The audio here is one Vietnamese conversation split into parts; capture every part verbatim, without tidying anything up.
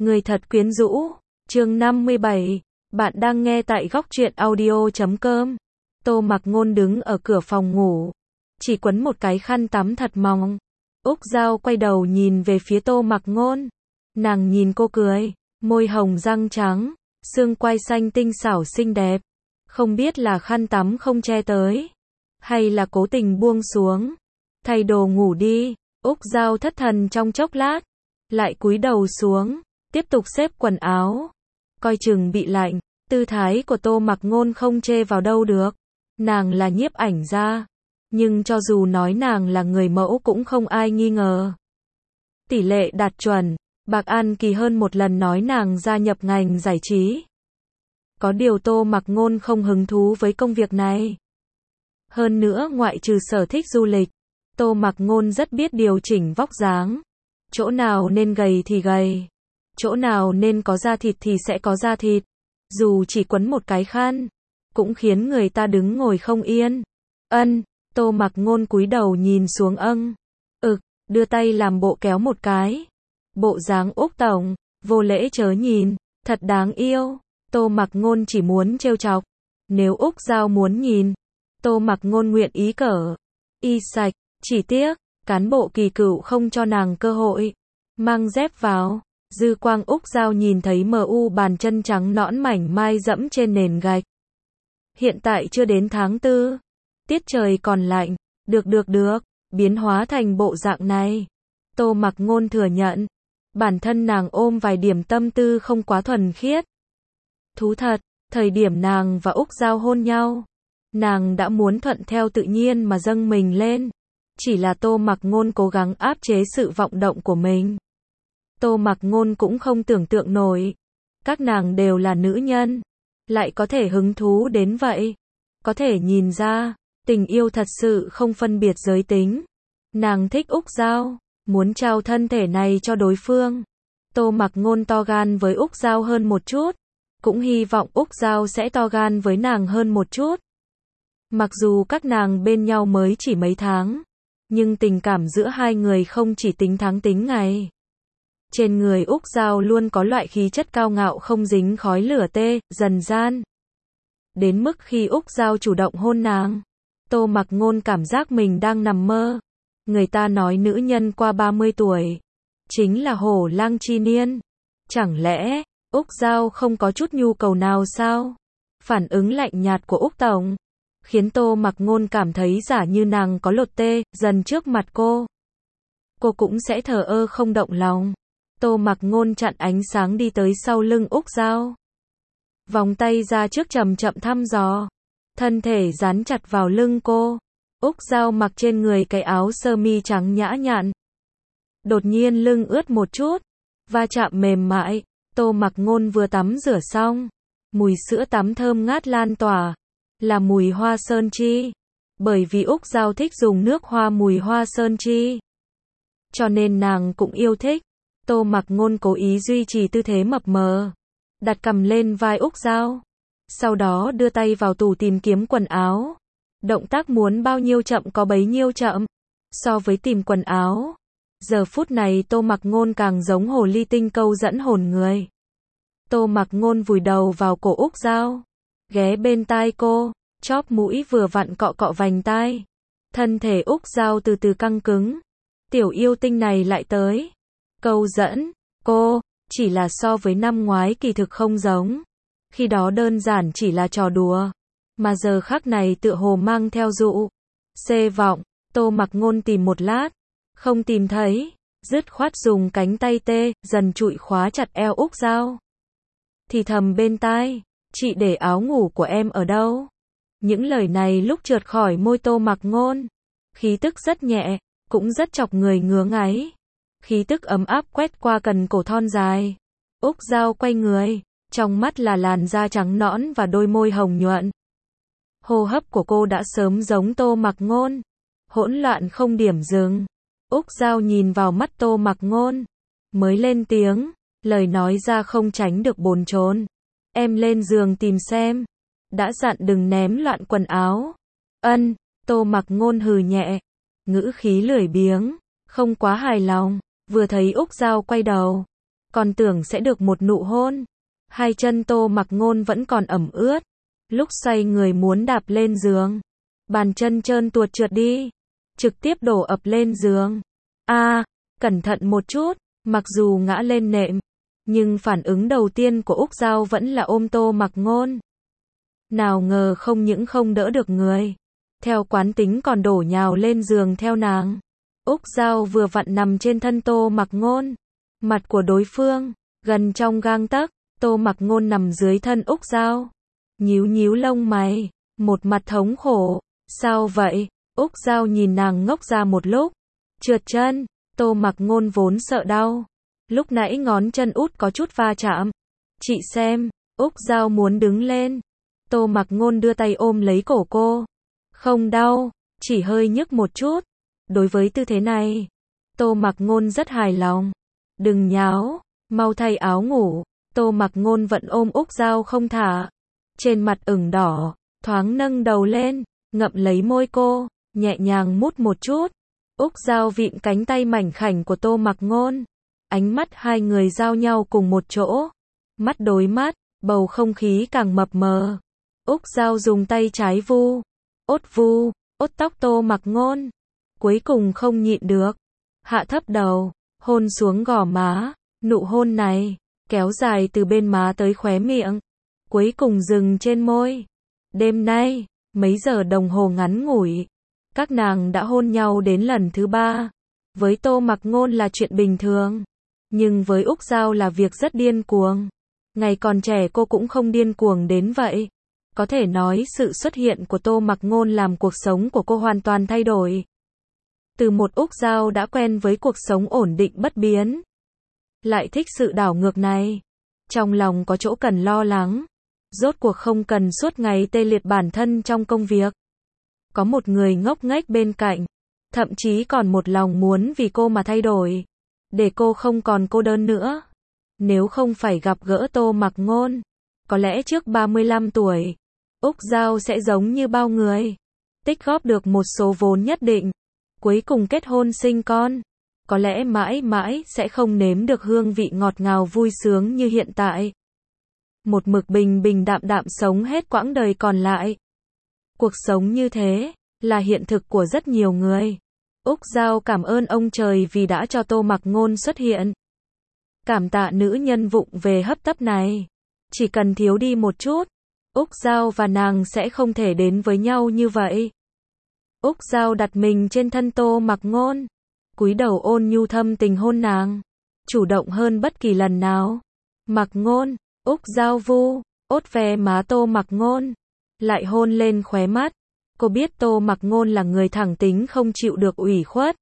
Người thật quyến rũ. Chương năm mươi bảy. Bạn đang nghe tại góc truyện audio chấm com. Tô Mặc Ngôn đứng ở cửa phòng ngủ, chỉ quấn một cái khăn tắm thật mỏng. Úc Giao quay đầu nhìn về phía Tô Mặc Ngôn. Nàng nhìn cô cười, môi hồng răng trắng, xương quai xanh tinh xảo xinh đẹp. Không biết là khăn tắm không che tới, hay là cố tình buông xuống. Thay đồ ngủ đi. Úc Giao thất thần trong chốc lát, lại cúi đầu xuống, tiếp tục xếp quần áo. Coi chừng bị lạnh, tư thái của Tô Mặc Ngôn không chê vào đâu được. Nàng là nhiếp ảnh gia, nhưng cho dù nói nàng là người mẫu cũng không ai nghi ngờ. Tỷ lệ đạt chuẩn. Bạc An Kỳ hơn một lần nói nàng gia nhập ngành giải trí. Có điều Tô Mặc Ngôn không hứng thú với công việc này. Hơn nữa ngoại trừ sở thích du lịch, Tô Mặc Ngôn rất biết điều chỉnh vóc dáng. Chỗ nào nên gầy thì gầy, chỗ nào nên có da thịt thì sẽ có da thịt. Dù chỉ quấn một cái khăn, cũng khiến người ta đứng ngồi không yên. Ân, Tô Mặc Ngôn cúi đầu nhìn xuống âng. Ực, đưa tay làm bộ kéo một cái. Bộ dáng Úc tổng, vô lễ chớ nhìn, thật đáng yêu. Tô Mặc Ngôn chỉ muốn trêu chọc. Nếu Úc Giao muốn nhìn, Tô Mặc Ngôn nguyện ý cởi y sạch, chỉ tiếc, cán bộ Kỳ Cửu không cho nàng cơ hội. Mang dép vào, dư quang Úc Giao nhìn thấy mờ u bàn chân trắng nõn mảnh mai dẫm trên nền gạch. Hiện tại chưa đến tháng tư, tiết trời còn lạnh, được được được, biến hóa thành bộ dạng này. Tô Mặc Ngôn thừa nhận, bản thân nàng ôm vài điểm tâm tư không quá thuần khiết. Thú thật, thời điểm nàng và Úc Giao hôn nhau, nàng đã muốn thuận theo tự nhiên mà dâng mình lên. Chỉ là Tô Mặc Ngôn cố gắng áp chế sự vọng động của mình. Tô Mặc Ngôn cũng không tưởng tượng nổi, các nàng đều là nữ nhân, lại có thể hứng thú đến vậy. Có thể nhìn ra, tình yêu thật sự không phân biệt giới tính. Nàng thích Úc Giao, muốn trao thân thể này cho đối phương. Tô Mặc Ngôn to gan với Úc Giao hơn một chút, cũng hy vọng Úc Giao sẽ to gan với nàng hơn một chút. Mặc dù các nàng bên nhau mới chỉ mấy tháng, nhưng tình cảm giữa hai người không chỉ tính tháng tính ngày. Trên người Úc Giao luôn có loại khí chất cao ngạo không dính khói lửa tê, dần gian. Đến mức khi Úc Giao chủ động hôn nàng, Tô Mặc Ngôn cảm giác mình đang nằm mơ. Người ta nói nữ nhân qua ba mươi tuổi, chính là hổ lang chi niên. Chẳng lẽ, Úc Giao không có chút nhu cầu nào sao? Phản ứng lạnh nhạt của Úc tổng, khiến Tô Mặc Ngôn cảm thấy giả như nàng có lột tê, dần trước mặt cô. Cô cũng sẽ thờ ơ không động lòng. Tô Mặc Ngôn chặn ánh sáng đi tới sau lưng Úc Giao. Vòng tay ra trước chậm chậm thăm dò. Thân thể dán chặt vào lưng cô. Úc Giao mặc trên người cái áo sơ mi trắng nhã nhặn. Đột nhiên lưng ướt một chút, va chạm mềm mại. Tô Mặc Ngôn vừa tắm rửa xong, mùi sữa tắm thơm ngát lan tỏa, là mùi hoa sơn chi. Bởi vì Úc Giao thích dùng nước hoa mùi hoa sơn chi, cho nên nàng cũng yêu thích. Tô Mặc Ngôn cố ý duy trì tư thế mập mờ, đặt cằm lên vai Úc Giao, sau đó đưa tay vào tủ tìm kiếm quần áo. Động tác muốn bao nhiêu chậm có bấy nhiêu chậm. So với tìm quần áo, giờ phút này Tô Mặc Ngôn càng giống hồ ly tinh câu dẫn hồn người. Tô Mặc Ngôn vùi đầu vào cổ Úc Giao, ghé bên tai cô, chóp mũi vừa vặn cọ cọ vành tai. Thân thể Úc Giao từ từ căng cứng. Tiểu yêu tinh này lại tới câu dẫn cô, chỉ là so với năm ngoái kỳ thực không giống. Khi đó đơn giản chỉ là trò đùa, mà giờ khắc này tựa hồ mang theo dụ xê vọng. Tô Mặc Ngôn tìm một lát, không tìm thấy, dứt khoát dùng cánh tay tê dần trụi khóa chặt eo Úc Giao. Thì thầm bên tai, chị để áo ngủ của em ở đâu? Những lời này lúc trượt khỏi môi Tô Mặc Ngôn, khí tức rất nhẹ, cũng rất chọc người ngứa ngáy. Khí tức ấm áp quét qua cần cổ thon dài. Úc Giao quay người, trong mắt là làn da trắng nõn và đôi môi hồng nhuận. Hô hấp của cô đã sớm giống Tô Mặc Ngôn, hỗn loạn không điểm dừng. Úc Giao nhìn vào mắt Tô Mặc Ngôn, mới lên tiếng, lời nói ra không tránh được bồn chồn. Em lên giường tìm xem, đã dặn đừng ném loạn quần áo. Ân, Tô Mặc Ngôn hừ nhẹ, ngữ khí lười biếng, không quá hài lòng. Vừa thấy Úc Giao quay đầu, còn tưởng sẽ được một nụ hôn. Hai chân Tô Mặc Ngôn vẫn còn ẩm ướt. Lúc xoay người muốn đạp lên giường, bàn chân trơn tuột trượt đi, trực tiếp đổ ập lên giường. A, à, cẩn thận một chút, mặc dù ngã lên nệm, nhưng phản ứng đầu tiên của Úc Giao vẫn là ôm Tô Mặc Ngôn. Nào ngờ không những không đỡ được người, theo quán tính còn đổ nhào lên giường theo nàng. Úc Giao vừa vặn nằm trên thân Tô Mặc Ngôn, mặt của đối phương gần trong gang tấc. Tô Mặc Ngôn nằm dưới thân Úc Giao, nhíu nhíu lông mày, một mặt thống khổ. Sao vậy? Úc Giao nhìn nàng ngốc ra một lúc, trượt chân. Tô Mặc Ngôn vốn sợ đau, lúc nãy ngón chân út có chút va chạm. Chị xem. Úc Giao muốn đứng lên, Tô Mặc Ngôn đưa tay ôm lấy cổ cô. Không đau, chỉ hơi nhức một chút. Đối với tư thế này, Tô Mặc Ngôn rất hài lòng. Đừng nháo, mau thay áo ngủ. Tô Mặc Ngôn vẫn ôm Úc Giao không thả, trên mặt ửng đỏ, thoáng nâng đầu lên, ngậm lấy môi cô, nhẹ nhàng mút một chút. Úc Giao vịn cánh tay mảnh khảnh của Tô Mặc Ngôn, ánh mắt hai người giao nhau cùng một chỗ, mắt đối mắt, bầu không khí càng mập mờ. Úc Giao dùng tay trái vu, ốt vu, ốt tóc Tô Mặc Ngôn, cuối cùng không nhịn được, hạ thấp đầu, hôn xuống gò má. Nụ hôn này kéo dài từ bên má tới khóe miệng, cuối cùng dừng trên môi. Đêm nay, mấy giờ đồng hồ ngắn ngủi, các nàng đã hôn nhau đến lần thứ ba. Với Tô Mặc Ngôn là chuyện bình thường, nhưng với Úc Giao là việc rất điên cuồng. Ngày còn trẻ cô cũng không điên cuồng đến vậy. Có thể nói sự xuất hiện của Tô Mặc Ngôn làm cuộc sống của cô hoàn toàn thay đổi. Từ một Úc Giao đã quen với cuộc sống ổn định bất biến, lại thích sự đảo ngược này. Trong lòng có chỗ cần lo lắng, rốt cuộc không cần suốt ngày tê liệt bản thân trong công việc. Có một người ngốc nghếch bên cạnh, thậm chí còn một lòng muốn vì cô mà thay đổi, để cô không còn cô đơn nữa. Nếu không phải gặp gỡ Tô Mặc Ngôn, có lẽ trước ba mươi lăm tuổi, Úc Giao sẽ giống như bao người, tích góp được một số vốn nhất định, cuối cùng kết hôn sinh con. Có lẽ mãi mãi sẽ không nếm được hương vị ngọt ngào vui sướng như hiện tại. Một mực bình bình đạm đạm sống hết quãng đời còn lại. Cuộc sống như thế là hiện thực của rất nhiều người. Úc Giao cảm ơn ông trời vì đã cho Tô Mặc Ngôn xuất hiện. Cảm tạ nữ nhân vụng về hấp tấp này. Chỉ cần thiếu đi một chút, Úc Giao và nàng sẽ không thể đến với nhau như vậy. Úc Giao đặt mình trên thân Tô Mặc Ngôn, cúi đầu ôn nhu thâm tình hôn nàng, chủ động hơn bất kỳ lần nào. Mặc Ngôn, Úc Giao vu, ốt ve má Tô Mặc Ngôn, lại hôn lên khóe mắt. Cô biết Tô Mặc Ngôn là người thẳng tính không chịu được ủy khuất,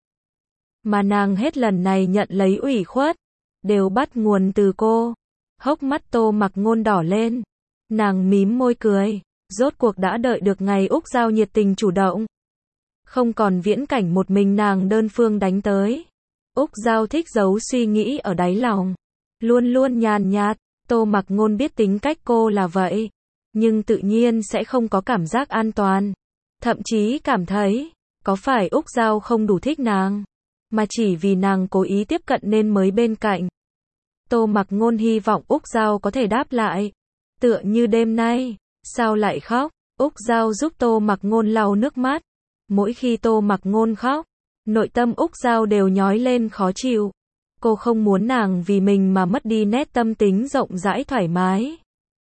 mà nàng hết lần này nhận lấy ủy khuất, đều bắt nguồn từ cô. Hốc mắt Tô Mặc Ngôn đỏ lên, nàng mím môi cười, rốt cuộc đã đợi được ngày Úc Giao nhiệt tình chủ động. Không còn viễn cảnh một mình nàng đơn phương đánh tới. Úc Giao thích giấu suy nghĩ ở đáy lòng, luôn luôn nhàn nhạt. Tô Mặc Ngôn biết tính cách cô là vậy, nhưng tự nhiên sẽ không có cảm giác an toàn. Thậm chí cảm thấy, có phải Úc Giao không đủ thích nàng, mà chỉ vì nàng cố ý tiếp cận nên mới bên cạnh. Tô Mặc Ngôn hy vọng Úc Giao có thể đáp lại. Tựa như đêm nay, sao lại khóc? Úc Giao giúp Tô Mặc Ngôn lau nước mắt. Mỗi khi Tô Mặc Ngôn khóc, nội tâm Úc Giao đều nhói lên khó chịu. Cô không muốn nàng vì mình mà mất đi nét tâm tính rộng rãi thoải mái.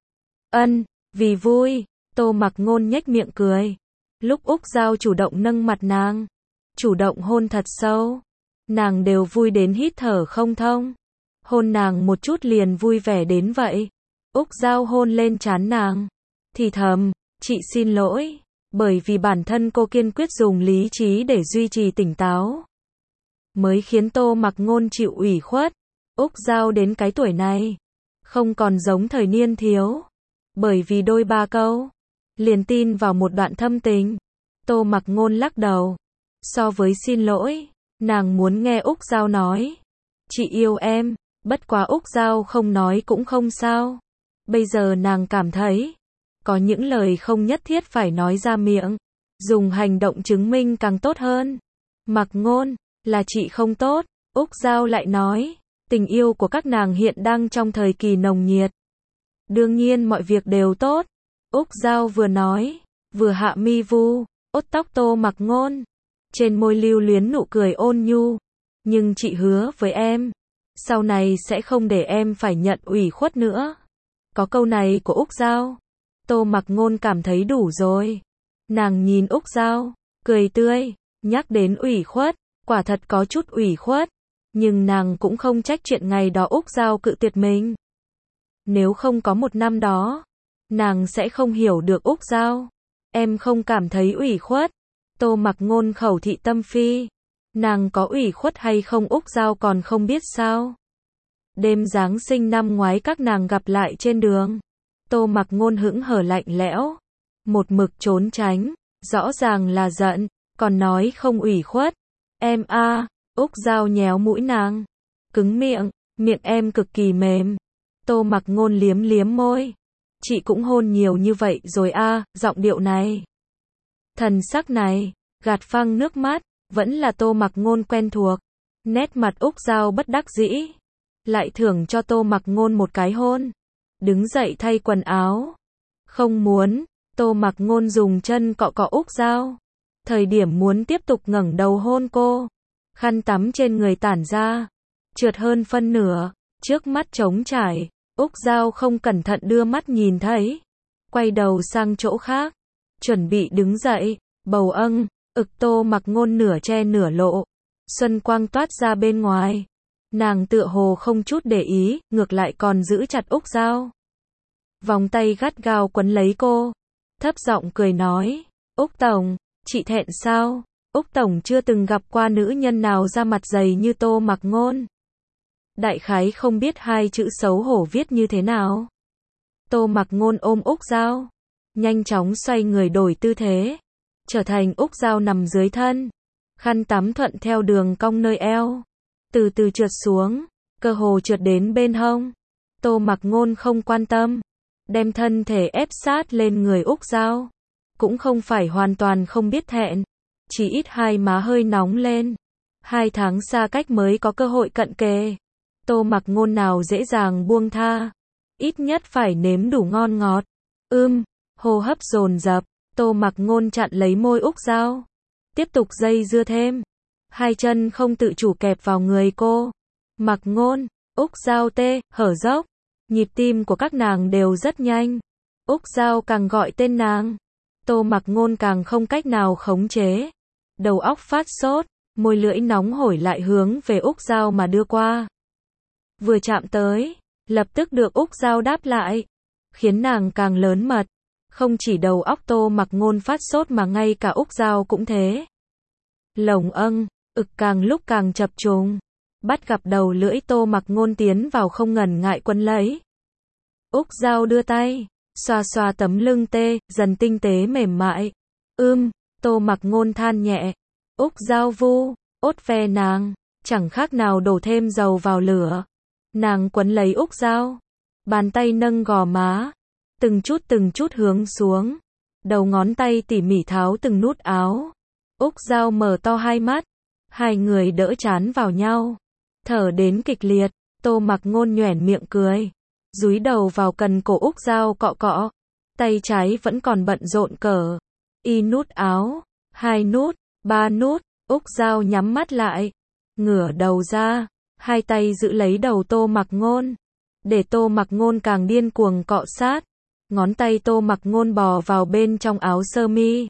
Ân, vì vui, Tô Mặc Ngôn nhếch miệng cười. Lúc Úc Giao chủ động nâng mặt nàng, chủ động hôn thật sâu, nàng đều vui đến hít thở không thông. Hôn nàng một chút liền vui vẻ đến vậy. Úc Giao hôn lên trán nàng, thì thầm, chị xin lỗi, bởi vì bản thân cô kiên quyết dùng lý trí để duy trì tỉnh táo, mới khiến Tô Mặc Ngôn chịu ủy khuất. Úc Giao đến cái tuổi này, không còn giống thời niên thiếu, bởi vì đôi ba câu, liền tin vào một đoạn thâm tình. Tô Mặc Ngôn lắc đầu. So với xin lỗi, nàng muốn nghe Úc Giao nói, chị yêu em, bất quá Úc Giao không nói cũng không sao. Bây giờ nàng cảm thấy, có những lời không nhất thiết phải nói ra miệng, dùng hành động chứng minh càng tốt hơn. Mặc Ngôn, là chị không tốt, Úc Giao lại nói, Tình yêu của các nàng hiện đang trong thời kỳ nồng nhiệt. Đương nhiên mọi việc đều tốt. Úc Giao vừa nói, vừa hạ mi vu, ốt tóc Tô Mặc Ngôn. Trên môi lưu luyến nụ cười ôn nhu. Nhưng chị hứa với em, sau này sẽ không để em phải nhận ủy khuất nữa. Có câu này của Úc Giao, Tô Mặc Ngôn cảm thấy đủ rồi. Nàng nhìn Úc Giao, cười tươi, nhắc đến ủy khuất, quả thật có chút ủy khuất. Nhưng nàng cũng không trách chuyện ngày đó Úc Giao cự tuyệt mình. Nếu không có một năm đó, nàng sẽ không hiểu được Úc Giao. Em không cảm thấy ủy khuất. Tô Mặc Ngôn khẩu thị tâm phi. Nàng có ủy khuất hay không Úc Giao còn không biết sao. Đêm Giáng sinh năm ngoái các nàng gặp lại trên đường. Tô Mặc Ngôn hững hờ lạnh lẽo. Một mực trốn tránh. Rõ ràng là giận. Còn nói không ủy khuất. Em a à, Úc Giao nhéo mũi nàng. Cứng miệng. Miệng em cực kỳ mềm. Tô Mặc Ngôn liếm liếm môi. Chị cũng hôn nhiều như vậy rồi a à, giọng điệu này. Thần sắc này. Gạt phăng nước mắt. Vẫn là Tô Mặc Ngôn quen thuộc. Nét mặt Úc Giao bất đắc dĩ. Lại thưởng cho Tô Mặc Ngôn một cái hôn. Đứng dậy thay quần áo. Không muốn. Tô Mặc Ngôn dùng chân cọ cọ Úc Giao. Thời điểm muốn tiếp tục ngẩng đầu hôn cô. Khăn tắm trên người tản ra. Trượt hơn phân nửa. Trước mắt trống trải. Úc Giao không cẩn thận đưa mắt nhìn thấy. Quay đầu sang chỗ khác. Chuẩn bị đứng dậy. Bầu âng. Ực Tô Mặc Ngôn nửa che nửa lộ. Xuân quang toát ra bên ngoài. Nàng tựa hồ không chút để ý, ngược lại còn giữ chặt Úc Giao. Vòng tay gắt gao quấn lấy cô. Thấp giọng cười nói. Úc Tổng, chị thẹn sao? Úc Tổng chưa từng gặp qua nữ nhân nào da mặt dày như Tô Mặc Ngôn. Đại khái không biết hai chữ xấu hổ viết như thế nào. Tô Mặc Ngôn ôm Úc Giao. Nhanh chóng xoay người đổi tư thế. Trở thành Úc Giao nằm dưới thân. Khăn tắm thuận theo đường cong nơi eo. Từ từ trượt xuống. Cơ hồ trượt đến bên hông. Tô Mặc Ngôn không quan tâm. Đem thân thể ép sát lên người Úc Giao. Cũng không phải hoàn toàn không biết thẹn. Chỉ ít hai má hơi nóng lên. Hai tháng xa cách mới có cơ hội cận kề. Tô Mặc Ngôn nào dễ dàng buông tha. Ít nhất phải nếm đủ ngon ngọt. Ưm, hô hấp dồn dập. Tô Mặc Ngôn chặn lấy môi Úc Giao. Tiếp tục dây dưa thêm. Hai chân không tự chủ kẹp vào người cô. Mặc Ngôn, Úc Giao tê, hở dốc. Nhịp tim của các nàng đều rất nhanh. Úc Giao càng gọi tên nàng. Tô Mặc Ngôn càng không cách nào khống chế. Đầu óc phát sốt, môi lưỡi nóng hổi lại hướng về Úc Giao mà đưa qua. Vừa chạm tới, lập tức được Úc Giao đáp lại. Khiến nàng càng lớn mật. Không chỉ đầu óc Tô Mặc Ngôn phát sốt mà ngay cả Úc Giao cũng thế. Lồng âng, ực càng lúc càng chập trùng. Bắt gặp đầu lưỡi Tô Mặc Ngôn tiến vào không ngần ngại quấn lấy. Úc Giao đưa tay, xoa xoa tấm lưng tê, dần tinh tế mềm mại. Ưm, Tô Mặc Ngôn than nhẹ. Úc Giao vu, ốt ve nàng, chẳng khác nào đổ thêm dầu vào lửa. Nàng quấn lấy Úc Giao. Bàn tay nâng gò má. Từng chút từng chút hướng xuống. Đầu ngón tay tỉ mỉ tháo từng nút áo. Úc Giao mở to hai mắt. Hai người đỡ trán vào nhau. Thở đến kịch liệt. Tô Mặc Ngôn nhoẻn miệng cười. Dúi đầu vào cần cổ Úc Giao cọ cọ. Tay trái vẫn còn bận rộn cờ. Y nút áo. Hai nút. Ba nút. Úc Giao nhắm mắt lại. Ngửa đầu ra. Hai tay giữ lấy đầu Tô Mặc Ngôn. Để Tô Mặc Ngôn càng điên cuồng cọ sát. Ngón tay Tô Mặc Ngôn bò vào bên trong áo sơ mi.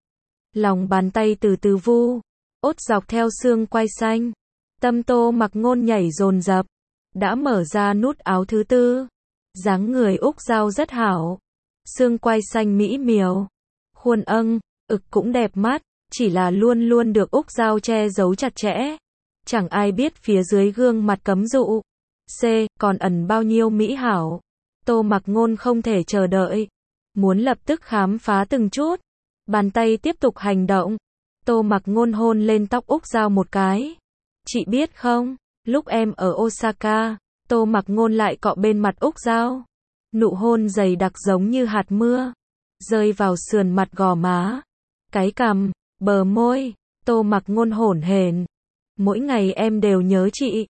Lòng bàn tay từ từ vu. Ốt dọc theo xương quai xanh. Tâm Tô Mặc Ngôn nhảy dồn dập. Đã mở ra nút áo thứ tư. Dáng người Úc Giao rất hảo. Xương quai xanh mỹ miều. Khuôn âng, ực cũng đẹp mắt. Chỉ là luôn luôn được Úc Giao che giấu chặt chẽ. Chẳng ai biết phía dưới gương mặt cấm dụ. C. Còn ẩn bao nhiêu mỹ hảo. Tô Mặc Ngôn không thể chờ đợi. Muốn lập tức khám phá từng chút. Bàn tay tiếp tục hành động. Tô Mặc Ngôn hôn lên tóc Úc Giao một cái. Chị biết không, lúc em ở Osaka, Tô Mặc Ngôn lại cọ bên mặt Úc Giao. Nụ hôn dày đặc giống như hạt mưa. Rơi vào sườn mặt gò má. Cái cằm, bờ môi. Tô Mặc Ngôn hổn hển. Mỗi ngày em đều nhớ chị.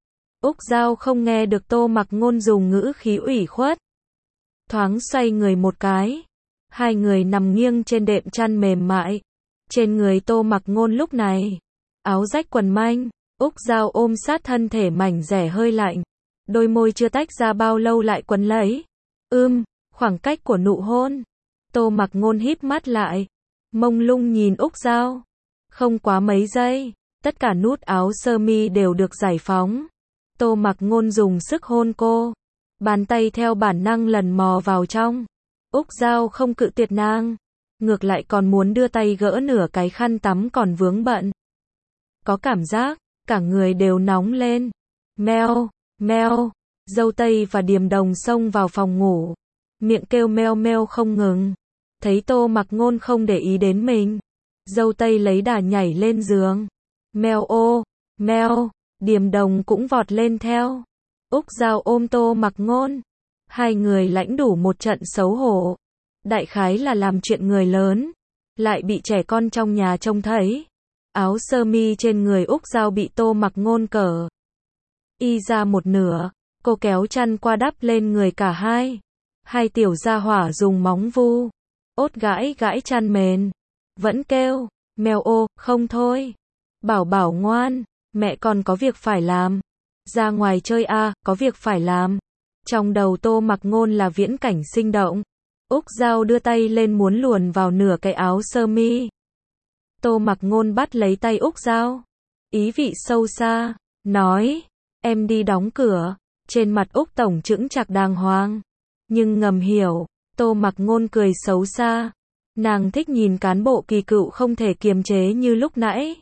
Úc Dao không nghe được Tô Mặc Ngôn dùng ngữ khí ủy khuất. Thoáng xoay người một cái. Hai người nằm nghiêng trên đệm chăn mềm mại. Trên người Tô Mặc Ngôn lúc này, áo rách quần manh, Úc Dao ôm sát thân thể mảnh dẻ hơi lạnh. Đôi môi chưa tách ra bao lâu lại quấn lấy. Ưm, khoảng cách của nụ hôn. Tô Mặc Ngôn híp mắt lại, mông lung nhìn Úc Dao. Không quá mấy giây, tất cả nút áo sơ mi đều được giải phóng. Tô Mặc Ngôn dùng sức hôn cô. Bàn tay theo bản năng lần mò vào trong. Úc Dao không cự tuyệt nàng, ngược lại còn muốn đưa tay gỡ nửa cái khăn tắm còn vướng bận. Có cảm giác, cả người đều nóng lên. Meo, meo, Dâu Tây và Điềm Đồng xông vào phòng ngủ. Miệng kêu meo meo không ngừng. Thấy Tô Mặc Ngôn không để ý đến mình, Dâu Tây lấy đà nhảy lên giường. Meo ô, meo, Điềm Đồng cũng vọt lên theo. Úc Dao ôm Tô Mặc Ngôn. Hai người lãnh đủ một trận xấu hổ. Đại khái là làm chuyện người lớn, lại bị trẻ con trong nhà trông thấy. Áo sơ mi trên người Úc Dao bị Tô Mặc Ngôn cởi y ra một nửa, cô kéo chăn qua đắp lên người cả hai. Hai tiểu gia hỏa dùng móng vu, ốt gãi gãi chăn mền, vẫn kêu, mèo ô, không thôi. Bảo bảo ngoan, mẹ còn có việc phải làm. Ra ngoài chơi a, à, có việc phải làm. Trong đầu Tô Mặc Ngôn là viễn cảnh sinh động. Úc Dao đưa tay lên muốn luồn vào nửa cái áo sơ mi. Tô Mặc Ngôn bắt lấy tay Úc Dao, ý vị sâu xa, nói, em đi đóng cửa. Trên mặt Úc tổng chững chạc đàng hoàng, nhưng ngầm hiểu, Tô Mặc Ngôn cười xấu xa. Nàng thích nhìn cán bộ kỳ cựu không thể kiềm chế như lúc nãy.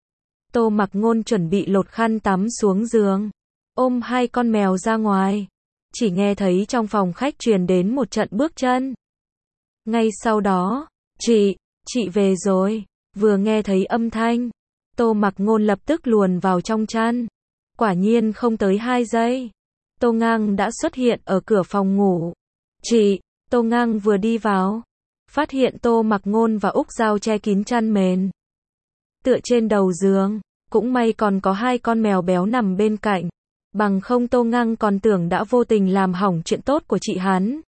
Tô Mặc Ngôn chuẩn bị lột khăn tắm xuống giường, ôm hai con mèo ra ngoài. Chỉ nghe thấy trong phòng khách truyền đến một trận bước chân. Ngay sau đó, chị, chị về rồi. Vừa nghe thấy âm thanh, Tô Mặc Ngôn lập tức luồn vào trong chăn. Quả nhiên không tới hai giây, Tô Ngang đã xuất hiện ở cửa phòng ngủ. Chị, Tô Ngang vừa đi vào, phát hiện Tô Mặc Ngôn và Úc Dao che kín chăn mền. Tựa trên đầu giường, cũng may còn có hai con mèo béo nằm bên cạnh. Bằng không Tô Ngang còn tưởng đã vô tình làm hỏng chuyện tốt của chị hắn.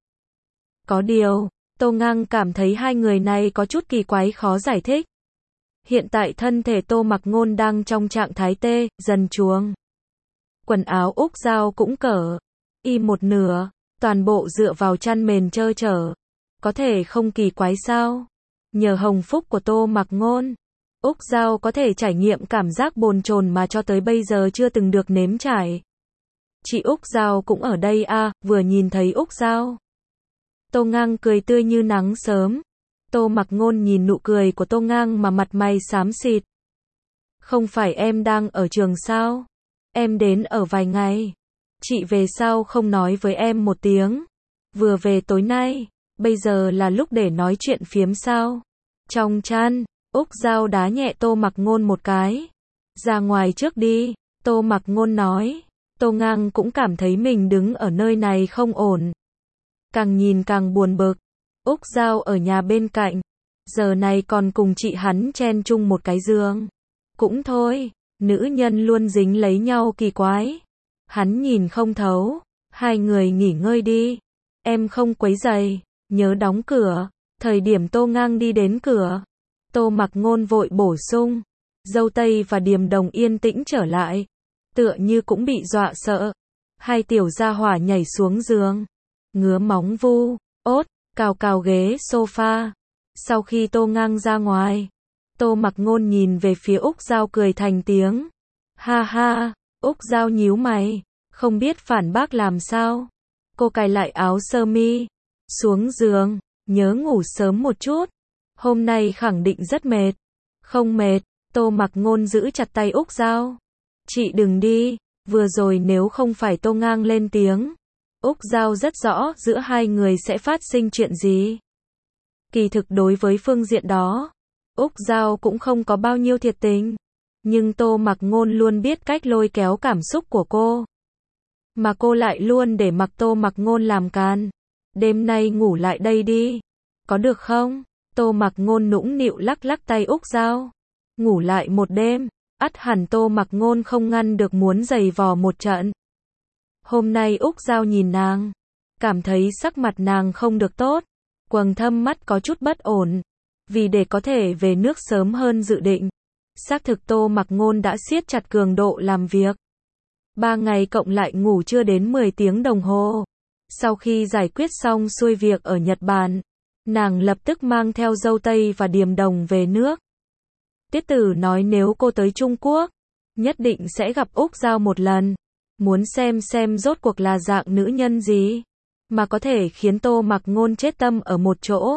Có điều, Tô Ngang cảm thấy hai người này có chút kỳ quái khó giải thích. Hiện tại thân thể Tô Mặc Ngôn đang trong trạng thái tê, dần chuông. Quần áo Úc Dao cũng cởi y một nửa, toàn bộ dựa vào chăn mền trơ trở. Có thể không kỳ quái sao? Nhờ hồng phúc của Tô Mặc Ngôn, Úc Dao có thể trải nghiệm cảm giác bồn chồn mà cho tới bây giờ chưa từng được nếm trải. Chị Úc Dao cũng ở đây à, vừa nhìn thấy Úc Dao, Tô Ngang cười tươi như nắng sớm. Tô Mặc Ngôn nhìn nụ cười của Tô Ngang mà mặt mày xám xịt. Không phải em đang ở trường sao? Em đến ở vài ngày. Chị về sao không nói với em một tiếng? Vừa về tối nay, bây giờ là lúc để nói chuyện phiếm sao? Trong chăn, Úc Dao đá nhẹ Tô Mặc Ngôn một cái. Ra ngoài trước đi, Tô Mặc Ngôn nói. Tô Ngang cũng cảm thấy mình đứng ở nơi này không ổn. Càng nhìn càng buồn bực. Úc Dao ở nhà bên cạnh, giờ này còn cùng chị hắn chen chung một cái giường. Cũng thôi, nữ nhân luôn dính lấy nhau kỳ quái. Hắn nhìn không thấu, hai người nghỉ ngơi đi. Em không quấy rầy, nhớ đóng cửa. Thời điểm Tô Ngang đi đến cửa, Tô Mặc Ngôn vội bổ sung. Dâu Tây và Điềm Đồng yên tĩnh trở lại, tựa như cũng bị dọa sợ. Hai tiểu gia hỏa nhảy xuống giường, ngứa móng vu, ốt, cào cào ghế sofa. Sau khi Tô Ngang ra ngoài, Tô Mặc Ngôn nhìn về phía Úc Dao cười thành tiếng. Ha ha, Úc Dao nhíu mày, không biết phản bác làm sao. Cô cài lại áo sơ mi, xuống giường, nhớ ngủ sớm một chút. Hôm nay khẳng định rất mệt. Không mệt, Tô Mặc Ngôn giữ chặt tay Úc Dao. Chị đừng đi, vừa rồi nếu không phải Tô Ngang lên tiếng, Úc Dao rất rõ giữa hai người sẽ phát sinh chuyện gì. Kỳ thực đối với phương diện đó, Úc Dao cũng không có bao nhiêu thiệt tình. Nhưng Tô Mặc Ngôn luôn biết cách lôi kéo cảm xúc của cô. Mà cô lại luôn để mặc Tô Mặc Ngôn làm càn. Đêm nay ngủ lại đây đi. Có được không? Tô Mặc Ngôn nũng nịu lắc lắc tay Úc Dao. Ngủ lại một đêm, ắt hẳn Tô Mặc Ngôn không ngăn được muốn giày vò một trận. Hôm nay Úc Giao nhìn nàng, cảm thấy sắc mặt nàng không được tốt, quầng thâm mắt có chút bất ổn, vì để có thể về nước sớm hơn dự định. Xác thực Tô Mặc Ngôn đã siết chặt cường độ làm việc. Ba ngày cộng lại ngủ chưa đến mười tiếng đồng hồ. Sau khi giải quyết xong xuôi việc ở Nhật Bản, nàng lập tức mang theo dâu tây và điềm đồng về nước. Tiết Tử nói nếu cô tới Trung Quốc, nhất định sẽ gặp Úc Giao một lần, muốn xem xem rốt cuộc là dạng nữ nhân gì, mà có thể khiến Tô Mặc Ngôn chết tâm ở một chỗ.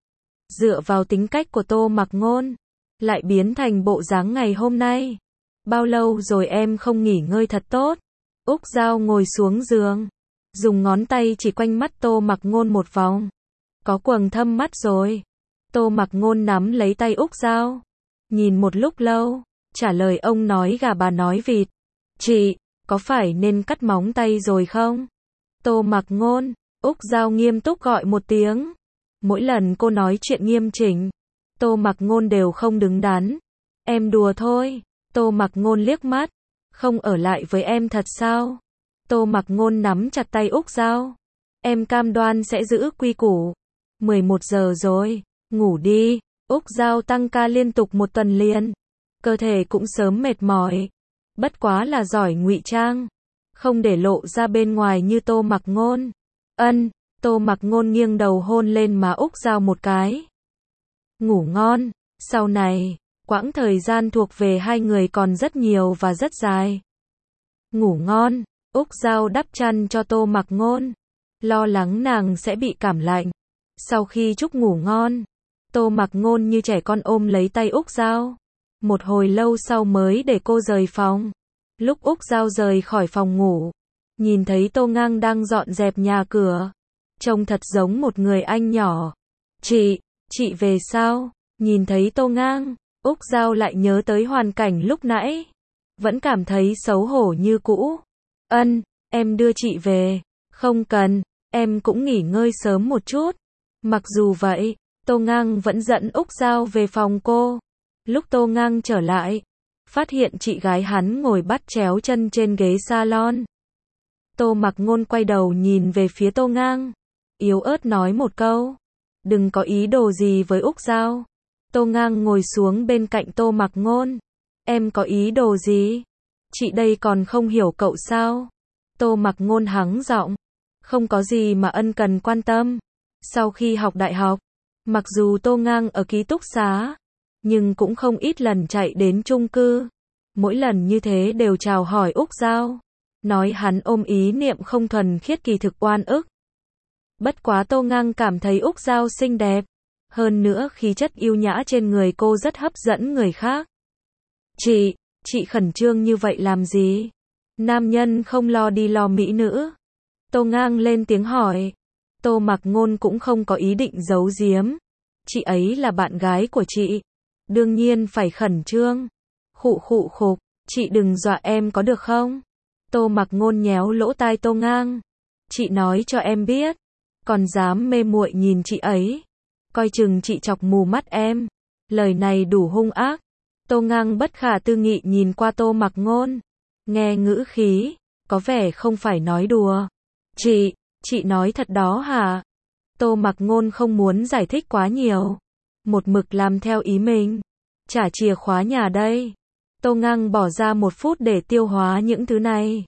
Dựa vào tính cách của Tô Mặc Ngôn, lại biến thành bộ dáng ngày hôm nay. Bao lâu rồi em không nghỉ ngơi thật tốt? Úc Giao ngồi xuống giường, dùng ngón tay chỉ quanh mắt Tô Mặc Ngôn một vòng. Có quầng thâm mắt rồi. Tô Mặc Ngôn nắm lấy tay Úc Giao, nhìn một lúc lâu, trả lời ông nói gà bà nói vịt. Chị, có phải nên cắt móng tay rồi không? Tô Mặc Ngôn, Úc Giao nghiêm túc gọi một tiếng. Mỗi lần cô nói chuyện nghiêm chỉnh, Tô Mặc Ngôn đều không đứng đắn. Em đùa thôi. Tô Mặc Ngôn liếc mắt. Không ở lại với em thật sao? Tô Mặc Ngôn nắm chặt tay Úc Giao. Em cam đoan sẽ giữ quy củ. mười một giờ rồi, ngủ đi. Úc Giao tăng ca liên tục một tuần liền, cơ thể cũng sớm mệt mỏi. Bất quá là giỏi ngụy trang, không để lộ ra bên ngoài như Tô Mặc Ngôn. Ân, Tô Mặc Ngôn nghiêng đầu hôn lên má Úc Giao một cái. Ngủ ngon, sau này, quãng thời gian thuộc về hai người còn rất nhiều và rất dài. Ngủ ngon, Úc Giao đắp chăn cho Tô Mặc Ngôn, lo lắng nàng sẽ bị cảm lạnh. Sau khi chúc ngủ ngon, Tô Mặc Ngôn như trẻ con ôm lấy tay Úc Giao. Một hồi lâu sau mới để cô rời phòng. Lúc Úc Giao rời khỏi phòng ngủ, nhìn thấy Tô Ngang đang dọn dẹp nhà cửa, trông thật giống một người anh nhỏ. Chị, chị về sao? Nhìn thấy Tô Ngang, Úc Giao lại nhớ tới hoàn cảnh lúc nãy, vẫn cảm thấy xấu hổ như cũ. Ân, em đưa chị về. Không cần, em cũng nghỉ ngơi sớm một chút. Mặc dù vậy, Tô Ngang vẫn dẫn Úc Giao về phòng cô. Lúc Tô Ngang trở lại, phát hiện chị gái hắn ngồi bắt chéo chân trên ghế salon. Tô Mặc Ngôn quay đầu nhìn về phía Tô Ngang, yếu ớt nói một câu, đừng có ý đồ gì với Úc Giao. Tô Ngang ngồi xuống bên cạnh Tô Mặc Ngôn. Em có ý đồ gì? Chị đây còn không hiểu cậu sao? Tô Mặc Ngôn hắng giọng. Không có gì mà ân cần quan tâm. Sau khi học đại học, mặc dù Tô Ngang ở ký túc xá, nhưng cũng không ít lần chạy đến chung cư. Mỗi lần như thế đều chào hỏi Úc Giao, nói hắn ôm ý niệm không thuần khiết kỳ thực oan ức. Bất quá Tô Ngang cảm thấy Úc Giao xinh đẹp, hơn nữa khí chất yêu nhã trên người cô rất hấp dẫn người khác. Chị, chị khẩn trương như vậy làm gì? Nam nhân không lo đi lo mỹ nữ. Tô Ngang lên tiếng hỏi. Tô Mặc Ngôn cũng không có ý định giấu giếm. Chị ấy là bạn gái của chị, đương nhiên phải khẩn trương. Khụ khụ khục, chị đừng dọa em có được không? Tô Mặc Ngôn nhéo lỗ tai Tô Ngang. Chị nói cho em biết, còn dám mê muội nhìn chị ấy, coi chừng chị chọc mù mắt em. Lời này đủ hung ác. Tô Ngang bất khả tư nghị nhìn qua Tô Mặc Ngôn, nghe ngữ khí, có vẻ không phải nói đùa. Chị, chị nói thật đó hả? Tô Mặc Ngôn không muốn giải thích quá nhiều, một mực làm theo ý mình. Trả chìa khóa nhà đây. Tô Ngang bỏ ra một phút để tiêu hóa những thứ này.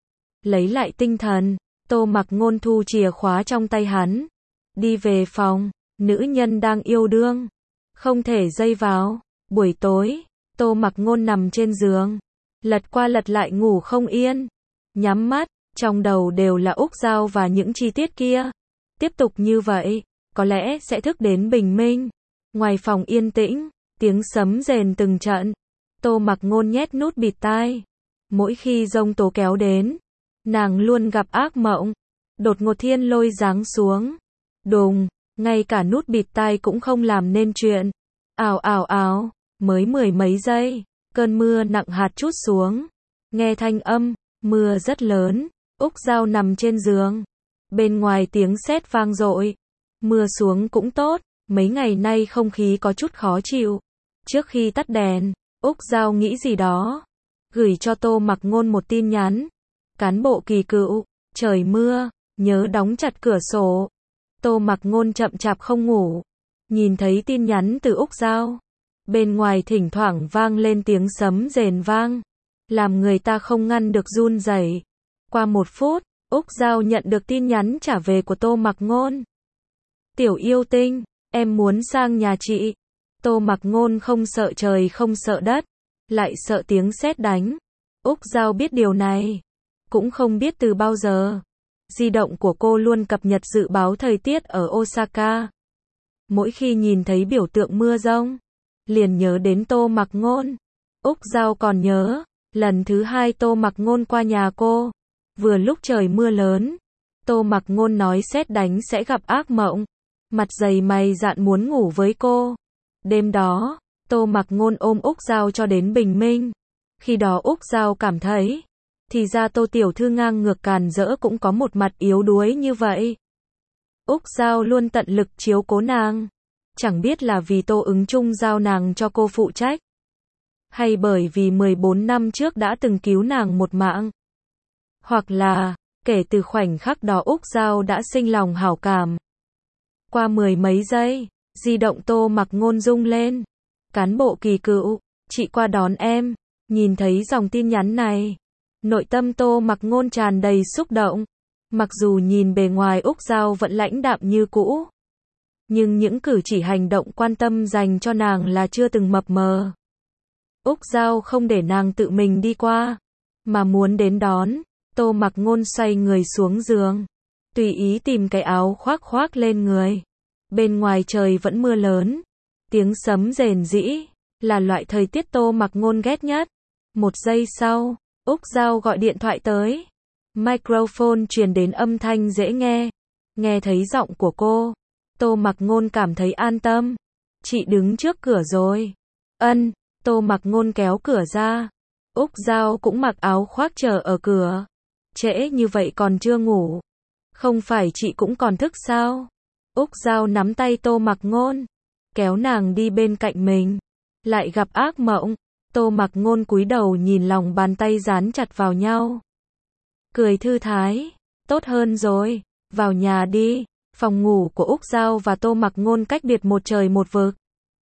Lấy lại tinh thần, Tô Mặc Ngôn thu chìa khóa trong tay hắn, đi về phòng. Nữ nhân đang yêu đương, không thể dây vào. Buổi tối, Tô Mặc Ngôn nằm trên giường, lật qua lật lại ngủ không yên, nhắm mắt, trong đầu đều là Úc Giao và những chi tiết kia. Tiếp tục như vậy, có lẽ sẽ thức đến bình minh. Ngoài phòng yên tĩnh, tiếng sấm rền từng trận. Tô Mặc Ngôn nhét nút bịt tai. Mỗi khi giông tố kéo đến, nàng luôn gặp ác mộng. Đột ngột thiên lôi giáng xuống. Đùng, ngay cả nút bịt tai cũng không làm nên chuyện. Ào ào ào, mới mười mấy giây, cơn mưa nặng hạt trút xuống. Nghe thanh âm, mưa rất lớn. Úc Giao nằm trên giường. Bên ngoài tiếng sét vang dội. Mưa xuống cũng tốt, mấy ngày nay không khí có chút khó chịu. Trước khi tắt đèn, Úc Giao nghĩ gì đó, gửi cho Tô Mặc Ngôn một tin nhắn. Cán bộ kỳ cựu, trời mưa, nhớ đóng chặt cửa sổ. Tô Mặc Ngôn chậm chạp không ngủ. Nhìn thấy tin nhắn từ Úc Giao. Bên ngoài thỉnh thoảng vang lên tiếng sấm rền vang. Làm người ta không ngăn được run rẩy. Qua một phút, Úc Giao nhận được tin nhắn trả về của Tô Mặc Ngôn. Tiểu yêu tinh, em muốn sang nhà chị. Tô Mặc Ngôn không sợ trời không sợ đất, lại sợ tiếng sét đánh. Úc Giao biết điều này. Cũng không biết từ bao giờ. Di động của cô luôn cập nhật dự báo thời tiết ở Osaka. Mỗi khi nhìn thấy biểu tượng mưa rông, liền nhớ đến Tô Mặc Ngôn. Úc Giao còn nhớ, lần thứ hai Tô Mặc Ngôn qua nhà cô. Vừa lúc trời mưa lớn. Tô Mặc Ngôn nói sét đánh sẽ gặp ác mộng. Mặt dày mày dạn muốn ngủ với cô. Đêm đó, Tô Mặc Ngôn ôm Úc Giao cho đến bình minh. Khi đó Úc Giao cảm thấy, thì ra Tô tiểu thư ngang ngược càn rỡ cũng có một mặt yếu đuối như vậy. Úc Giao luôn tận lực chiếu cố nàng. Chẳng biết là vì Tô Ứng Chung giao nàng cho cô phụ trách, hay bởi vì mười bốn năm trước đã từng cứu nàng một mạng. Hoặc là, kể từ khoảnh khắc đó Úc Giao đã sinh lòng hảo cảm. Qua mười mấy giây, di động Tô Mặc Ngôn rung lên. Cán bộ kỳ cựu, chị qua đón em. Nhìn thấy dòng tin nhắn này, nội tâm Tô Mặc Ngôn tràn đầy xúc động. Mặc dù nhìn bề ngoài Úc Giao vẫn lãnh đạm như cũ, nhưng những cử chỉ hành động quan tâm dành cho nàng là chưa từng mập mờ. Úc Giao không để nàng tự mình đi qua, mà muốn đến đón. Tô Mặc Ngôn xoay người xuống giường, tùy ý tìm cái áo khoác khoác lên người. Bên ngoài trời vẫn mưa lớn, tiếng sấm rền rĩ, là loại thời tiết Tô Mặc Ngôn ghét nhất. Một giây sau, Úc Giao gọi điện thoại tới. Microphone truyền đến âm thanh dễ nghe. Nghe thấy giọng của cô, Tô Mặc Ngôn cảm thấy an tâm. Chị đứng trước cửa rồi. Ân, Tô Mặc Ngôn kéo cửa ra. Úc Giao cũng mặc áo khoác chờ ở cửa. Trễ như vậy còn chưa ngủ. Không phải chị cũng còn thức sao? Úc Giao nắm tay Tô Mặc Ngôn, kéo nàng đi bên cạnh mình. Lại gặp ác mộng. Tô Mặc Ngôn cúi đầu nhìn lòng bàn tay dán chặt vào nhau. Cười thư thái. Tốt hơn rồi. Vào nhà đi. Phòng ngủ của Úc Giao và Tô Mặc Ngôn cách biệt một trời một vực.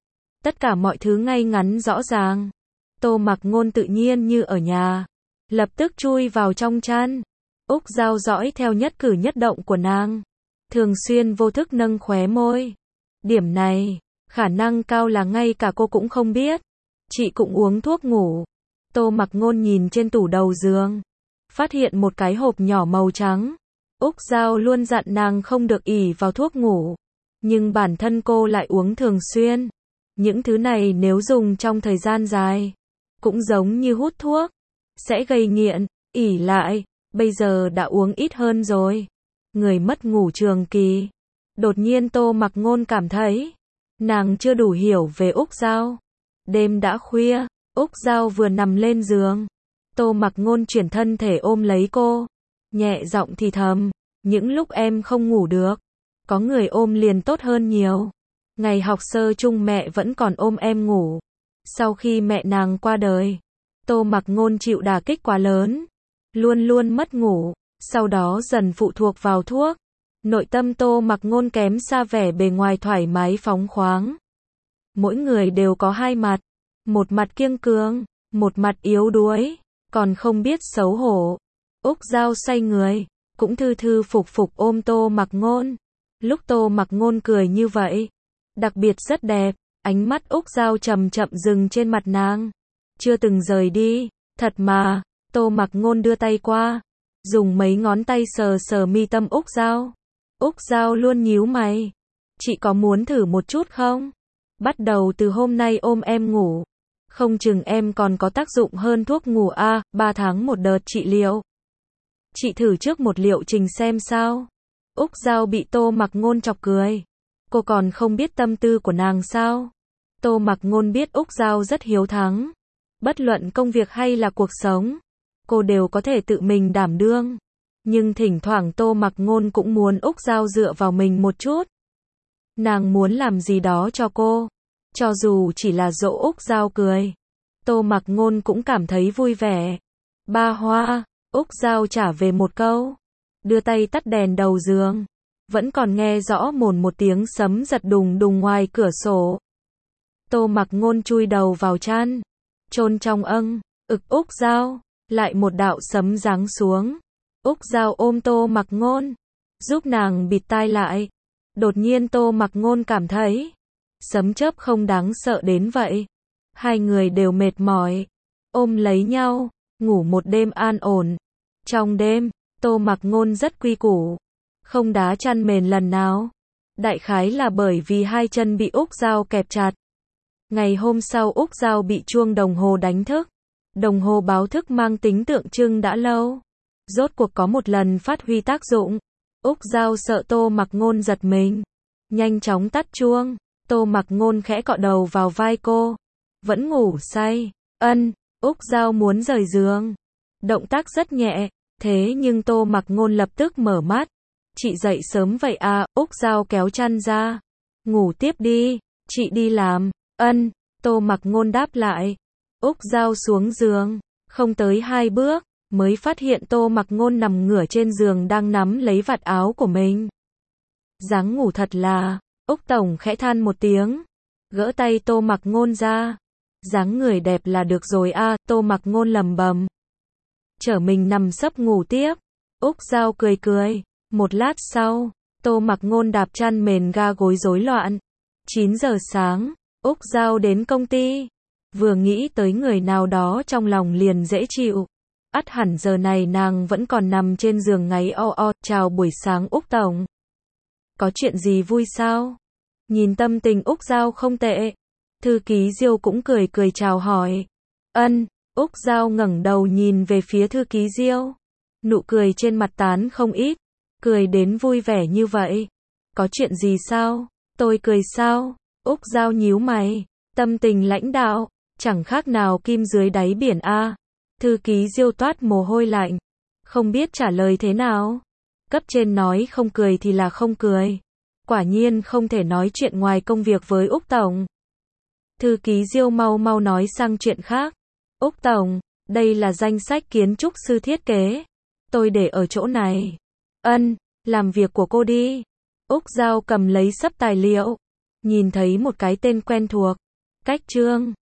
Tất cả mọi thứ ngay ngắn rõ ràng. Tô Mặc Ngôn tự nhiên như ở nhà. Lập tức chui vào trong chăn. Úc Giao dõi theo nhất cử nhất động của nàng. Thường xuyên vô thức nâng khóe môi. Điểm này, khả năng cao là ngay cả cô cũng không biết. Chị cũng uống thuốc ngủ. Tô Mặc Ngôn nhìn trên tủ đầu giường, phát hiện một cái hộp nhỏ màu trắng. Úc Giao luôn dặn nàng không được ỷ vào thuốc ngủ, nhưng bản thân cô lại uống thường xuyên. Những thứ này nếu dùng trong thời gian dài, cũng giống như hút thuốc, sẽ gây nghiện, ỷ lại. Bây giờ đã uống ít hơn rồi. Người mất ngủ trường kỳ. Đột nhiên Tô Mặc Ngôn cảm thấy, nàng chưa đủ hiểu về Úc Giao. Đêm đã khuya, Úc Giao vừa nằm lên giường. Tô Mặc Ngôn chuyển thân thể ôm lấy cô, nhẹ giọng thì thầm, những lúc em không ngủ được, có người ôm liền tốt hơn nhiều. Ngày học sơ chung mẹ vẫn còn ôm em ngủ. Sau khi mẹ nàng qua đời, Tô Mặc Ngôn chịu đả kích quá lớn, luôn luôn mất ngủ, sau đó dần phụ thuộc vào thuốc. Nội tâm Tô Mặc Ngôn kém xa vẻ bề ngoài thoải mái phóng khoáng. Mỗi người đều có hai mặt, một mặt kiêng cương, một mặt yếu đuối, còn không biết xấu hổ. Úc Giao xoay người, cũng thư thư phục phục ôm Tô Mặc Ngôn. Lúc Tô Mặc Ngôn cười như vậy, đặc biệt rất đẹp. Ánh mắt Úc Giao chậm chậm dừng trên mặt nàng, chưa từng rời đi. Thật mà. Tô Mặc Ngôn đưa tay qua, dùng mấy ngón tay sờ sờ mi tâm Úc Giao. Úc Giao luôn nhíu mày. Chị có muốn thử một chút không? Bắt đầu từ hôm nay ôm em ngủ, không chừng em còn có tác dụng hơn thuốc ngủ a. À, ba tháng một đợt trị liệu. Chị thử trước một liệu trình xem sao. Úc Giao bị Tô Mặc Ngôn chọc cười. Cô còn không biết tâm tư của nàng sao? Tô Mặc Ngôn biết Úc Giao rất hiếu thắng. Bất luận công việc hay là cuộc sống, cô đều có thể tự mình đảm đương. Nhưng thỉnh thoảng Tô Mặc Ngôn cũng muốn Úc Giao dựa vào mình một chút. Nàng muốn làm gì đó cho cô, cho dù chỉ là dỗ Úc Giao cười, Tô Mặc Ngôn cũng cảm thấy vui vẻ. Ba Hoa, Úc Giao trả về một câu. Đưa tay tắt đèn đầu giường. Vẫn còn nghe rõ mồn một tiếng sấm giật đùng đùng ngoài cửa sổ. Tô Mặc Ngôn chui đầu vào chăn. Chôn trong âng, ực Úc Giao. Lại một đạo sấm giáng xuống. Úc Giao ôm Tô Mặc Ngôn. Giúp nàng bịt tai lại. Đột nhiên Tô Mặc Ngôn cảm thấy. Sấm chớp không đáng sợ đến vậy. Hai người đều mệt mỏi. Ôm lấy nhau. Ngủ một đêm an ổn. Trong đêm, Tô Mặc Ngôn rất quy củ. Không đá chăn mền lần nào. Đại khái là bởi vì hai chân bị Úc Giao kẹp chặt. Ngày hôm sau Úc Giao bị chuông đồng hồ đánh thức. Đồng hồ báo thức mang tính tượng trưng đã lâu. Rốt cuộc có một lần phát huy tác dụng. Úc Giao sợ Tô Mặc Ngôn giật mình. Nhanh chóng tắt chuông. Tô Mặc Ngôn khẽ cọ đầu vào vai cô. Vẫn ngủ say. Ân, Úc Giao muốn rời giường. Động tác rất nhẹ. Thế nhưng Tô Mặc Ngôn lập tức mở mắt. Chị dậy sớm vậy à, Úc Giao kéo chăn ra. Ngủ tiếp đi, chị đi làm. Ân, Tô Mặc Ngôn đáp lại. Úc Giao xuống giường, không tới hai bước, mới phát hiện Tô Mặc Ngôn nằm ngửa trên giường đang nắm lấy vạt áo của mình. Dáng ngủ thật là, Úc Tổng khẽ than một tiếng, gỡ tay Tô Mặc Ngôn ra. Dáng người đẹp là được rồi a, à, Tô Mặc Ngôn lầm bầm. Chở mình nằm sấp ngủ tiếp. Úc Giao cười cười. Một lát sau, Tô Mặc Ngôn đạp chăn mền ga gối rối loạn. chín giờ sáng, Úc Giao đến công ty. Vừa nghĩ tới người nào đó trong lòng liền dễ chịu. Ắt hẳn giờ này nàng vẫn còn nằm trên giường ngáy o o. Chào buổi sáng Úc Tổng. Có chuyện gì vui sao? Nhìn tâm tình Úc Giao không tệ. Thư ký Diêu cũng cười cười chào hỏi. Ân, Úc Giao ngẩng đầu nhìn về phía thư ký Diêu. Nụ cười trên mặt tán không ít. Cười đến vui vẻ như vậy. Có chuyện gì sao? Tôi cười sao? Úc Giao nhíu mày. Tâm tình lãnh đạo. Chẳng khác nào kim dưới đáy biển a. Thư ký Diêu toát mồ hôi lạnh. Không biết trả lời thế nào. Cấp trên nói không cười thì là không cười. Quả nhiên không thể nói chuyện ngoài công việc với Úc Tổng. Thư ký Diêu mau mau nói sang chuyện khác. Úc Tổng, đây là danh sách kiến trúc sư thiết kế. Tôi để ở chỗ này. Ân, làm việc của cô đi. Úc Giao cầm lấy xấp tài liệu. Nhìn thấy một cái tên quen thuộc. Cách Trương.